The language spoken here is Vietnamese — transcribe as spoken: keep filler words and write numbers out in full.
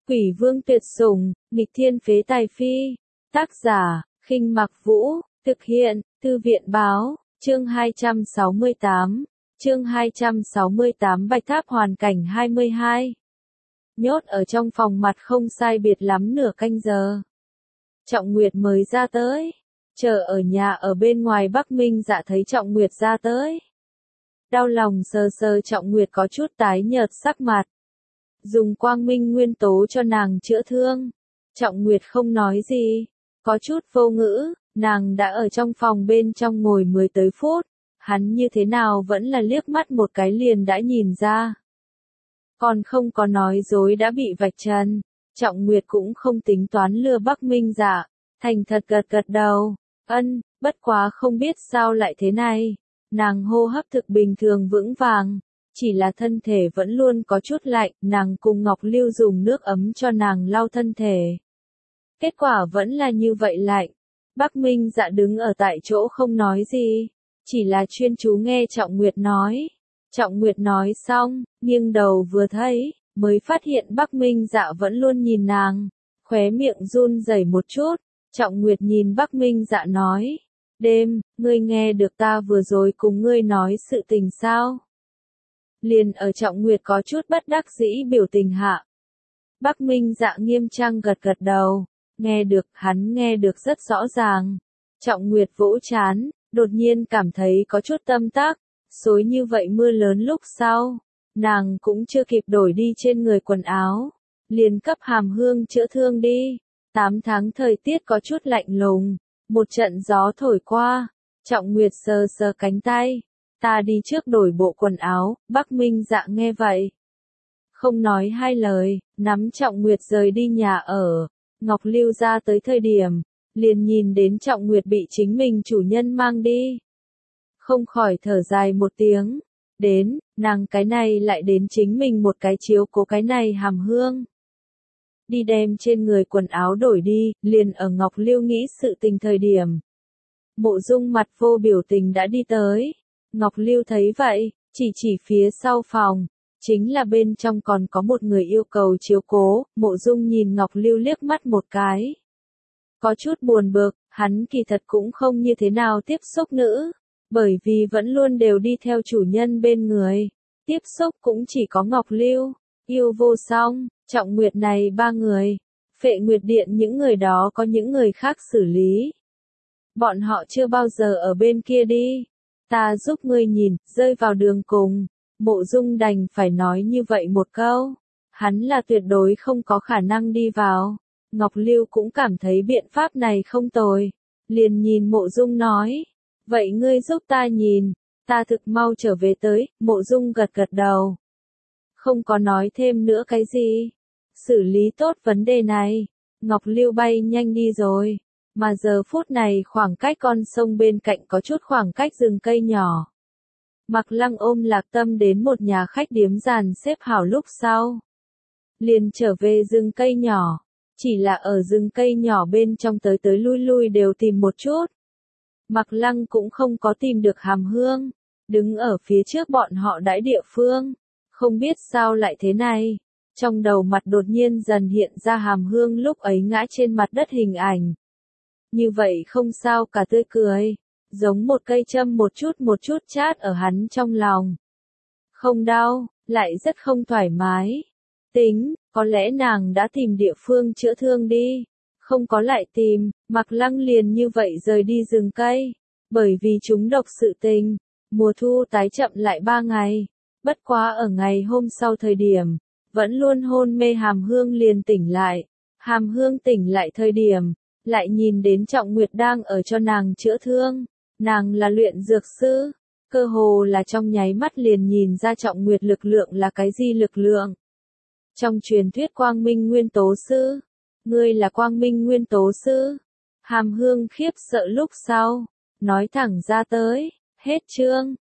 Quỷ vương tuyệt sủng, nghịch thiên phế tài phi. Tác giả, Khinh Mặc Vũ, thực hiện, Thư viện báo, chương hai trăm sáu mươi tám, chương hai trăm sáu mươi tám Bạch Tháp hoàn cảnh hai mươi hai. Nhốt ở trong phòng mặt không sai biệt lắm nửa canh giờ. Trọng Nguyệt mới ra tới, chờ ở nhà ở bên ngoài Bắc Minh Dạ thấy Trọng Nguyệt ra tới. Đau lòng sờ sờ Trọng Nguyệt có chút tái nhợt sắc mặt. Dùng quang minh nguyên tố cho nàng chữa thương. Trọng Nguyệt không nói gì, có chút vô ngữ, nàng đã ở trong phòng bên trong ngồi mười tới phút, hắn như thế nào vẫn là liếc mắt một cái liền đã nhìn ra. Còn không có nói dối đã bị vạch trần, Trọng Nguyệt cũng không tính toán lừa Bắc Minh Dạ, thành thật gật gật đầu, ân, bất quá không biết sao lại thế này, nàng hô hấp thực bình thường vững vàng. Chỉ là thân thể vẫn luôn có chút lạnh, nàng cùng Ngọc Lưu dùng nước ấm cho nàng lau thân thể. Kết quả vẫn là như vậy lạnh. Bắc Minh Dạ đứng ở tại chỗ không nói gì, chỉ là chuyên chú nghe Trọng Nguyệt nói. Trọng Nguyệt nói xong, nghiêng đầu vừa thấy, mới phát hiện Bắc Minh Dạ vẫn luôn nhìn nàng, khóe miệng run rẩy một chút. Trọng Nguyệt nhìn Bắc Minh Dạ nói, đêm, ngươi nghe được ta vừa rồi cùng ngươi nói sự tình sao? Liền ở Trọng Nguyệt có chút bất đắc dĩ biểu tình hạ. Bắc Minh Dạ nghiêm trang gật gật đầu, nghe được, hắn nghe được rất rõ ràng. Trọng Nguyệt vỗ chán, đột nhiên cảm thấy có chút tâm tác, xối như vậy mưa lớn lúc sau, nàng cũng chưa kịp đổi đi trên người quần áo, liền cấp Hàm Hương chữa thương đi. Tám tháng thời tiết có chút lạnh lùng, một trận gió thổi qua, Trọng Nguyệt sờ sờ cánh tay. Ta đi trước đổi bộ quần áo, Bắc Minh Dạ nghe vậy. Không nói hai lời, nắm Trọng Nguyệt rời đi nhà ở. Ngọc Lưu ra tới thời điểm, liền nhìn đến Trọng Nguyệt bị chính mình chủ nhân mang đi. Không khỏi thở dài một tiếng. Đến, nàng cái này lại đến chính mình một cái chiếu cố cái này Hàm Hương. Đi đem trên người quần áo đổi đi, liền ở Ngọc Lưu nghĩ sự tình thời điểm. Mộ Dung mặt vô biểu tình đã đi tới. Ngọc Lưu thấy vậy, chỉ chỉ phía sau phòng, chính là bên trong còn có một người yêu cầu chiếu cố. Mộ Dung nhìn Ngọc Lưu liếc mắt một cái. Có chút buồn bực, hắn kỳ thật cũng không như thế nào tiếp xúc nữ, bởi vì vẫn luôn đều đi theo chủ nhân bên người. Tiếp xúc cũng chỉ có Ngọc Lưu, Yêu Vô Song, Trọng Nguyệt này ba người. Phệ Nguyệt Điện những người đó có những người khác xử lý. Bọn họ chưa bao giờ ở bên kia đi. Ta giúp ngươi nhìn, rơi vào đường cùng. Mộ Dung đành phải nói như vậy một câu. Hắn là tuyệt đối không có khả năng đi vào. Ngọc Lưu cũng cảm thấy biện pháp này không tồi. Liền nhìn Mộ Dung nói. Vậy ngươi giúp ta nhìn. Ta thực mau trở về tới. Mộ Dung gật gật đầu. Không có nói thêm nữa cái gì. Xử lý tốt vấn đề này. Ngọc Lưu bay nhanh đi rồi. Mà giờ phút này khoảng cách con sông bên cạnh có chút khoảng cách rừng cây nhỏ. Mạc Lăng ôm Lạc Tâm đến một nhà khách điếm dàn xếp hảo lúc sau. Liền trở về rừng cây nhỏ. Chỉ là ở rừng cây nhỏ bên trong tới tới lui lui đều tìm một chút. Mạc Lăng cũng không có tìm được Hàm Hương. Đứng ở phía trước bọn họ đãi địa phương. Không biết sao lại thế này. Trong đầu mặt đột nhiên dần hiện ra Hàm Hương lúc ấy ngã trên mặt đất hình ảnh. Như vậy không sao cả tươi cười, giống một cây châm một chút một chút chát ở hắn trong lòng. Không đau, lại rất không thoải mái. Tính, có lẽ nàng đã tìm địa phương chữa thương đi. Không có lại tìm, Mạc Lăng liền như vậy rời đi rừng cây. Bởi vì chúng độc sự tình, mùa thu tái chậm lại ba ngày. Bất quá ở ngày hôm sau thời điểm, vẫn luôn hôn mê Hàm Hương liền tỉnh lại. Hàm Hương tỉnh lại thời điểm, lại nhìn đến Trọng Nguyệt đang ở cho nàng chữa thương. Nàng là luyện dược sư, cơ hồ là trong nháy mắt liền nhìn ra Trọng Nguyệt lực lượng là cái gì lực lượng. Trong truyền thuyết Quang Minh Nguyên Tố Sư, ngươi là Quang Minh Nguyên Tố Sư. Hàm Hương khiếp sợ lúc sau, nói thẳng ra tới, hết chương.